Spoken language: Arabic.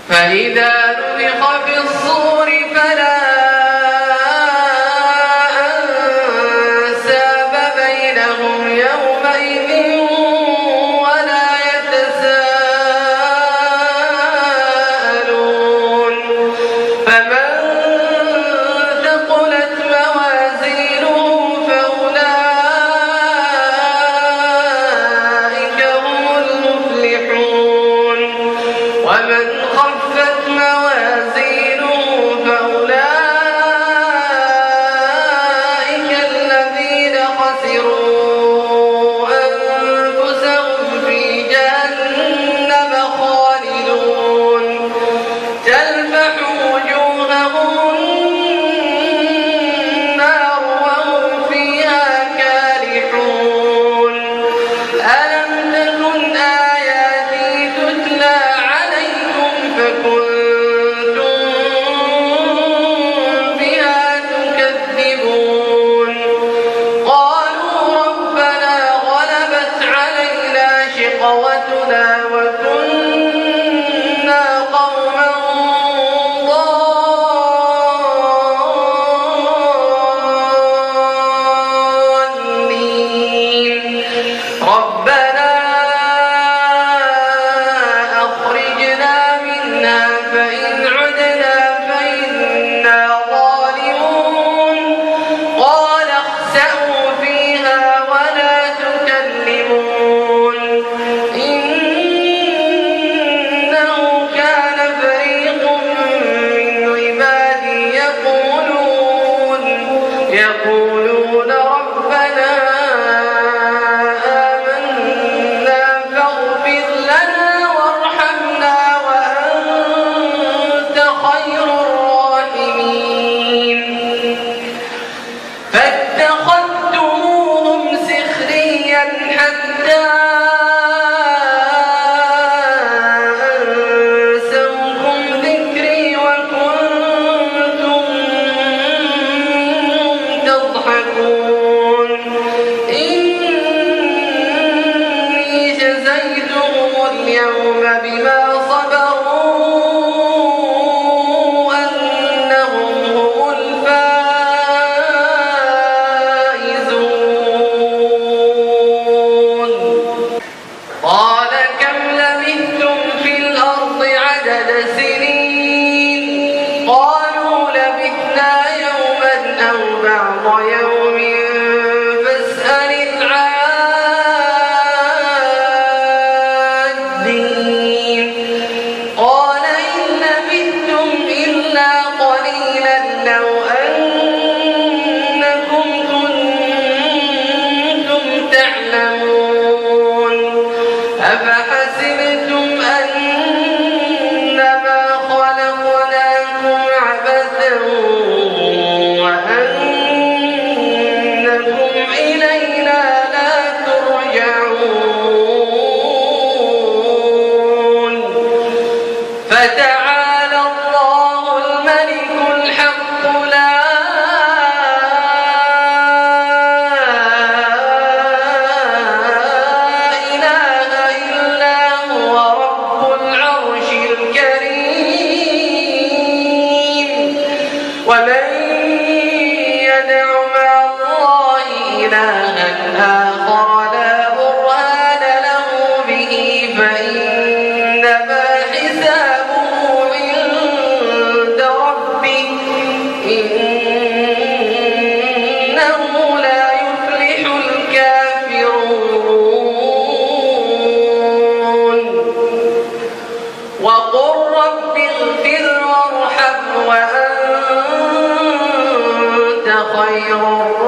فإذا نفخ في الصور فلا أنساب بينهم يومئذ ولا يتساءلون فمن ثقلت موازينه فأولئك هم المفلحون ومن خفت موازينه فأولئك الذين خسروا أنفسهم في جهنم خالدون تلفح وجوههم النار وهم فيها كالحون ألم تكن آياتي تتلى عليكم فكنتم بها تكذبون قالوا ربنا غلبت علينا شقوتنا وكنا قوما ضالين ربنا أخرجنا منها فإن عدنا فإنا ظالمون قال اخسئوا فيها ولا تكلمون إنه كان فريق من عبادي يقولون ربنا آمنا فاغفر لنا وارحمنا وأنت خير الراحمين فاتخذتموهم سخريا حتى أنسوكم ذكري وكنتم منهم تضحكون إني جزيتهم اليوم بما صبروا أنهم هم الفائزون قال كم لبثتم في الأرض عدد سنين قالوا لبثنا يوما أو بعض يوم فاسأل العادين قال إن لبثتم إلا قليلا لو أنكم كنتم تعلمون أفحسبتم أنما خلقناكم عبثا وأنكم إلينا لا ترجعون فتعالى الله الملك الحق لا إله إلا هو رب العرش الكريم ومن يدع مع الله إلها آخر لا برهان له به فإنما حسابه عند ربه إنه لا يفلح الكافرون وقل رب اغفر وارحم وأنت خير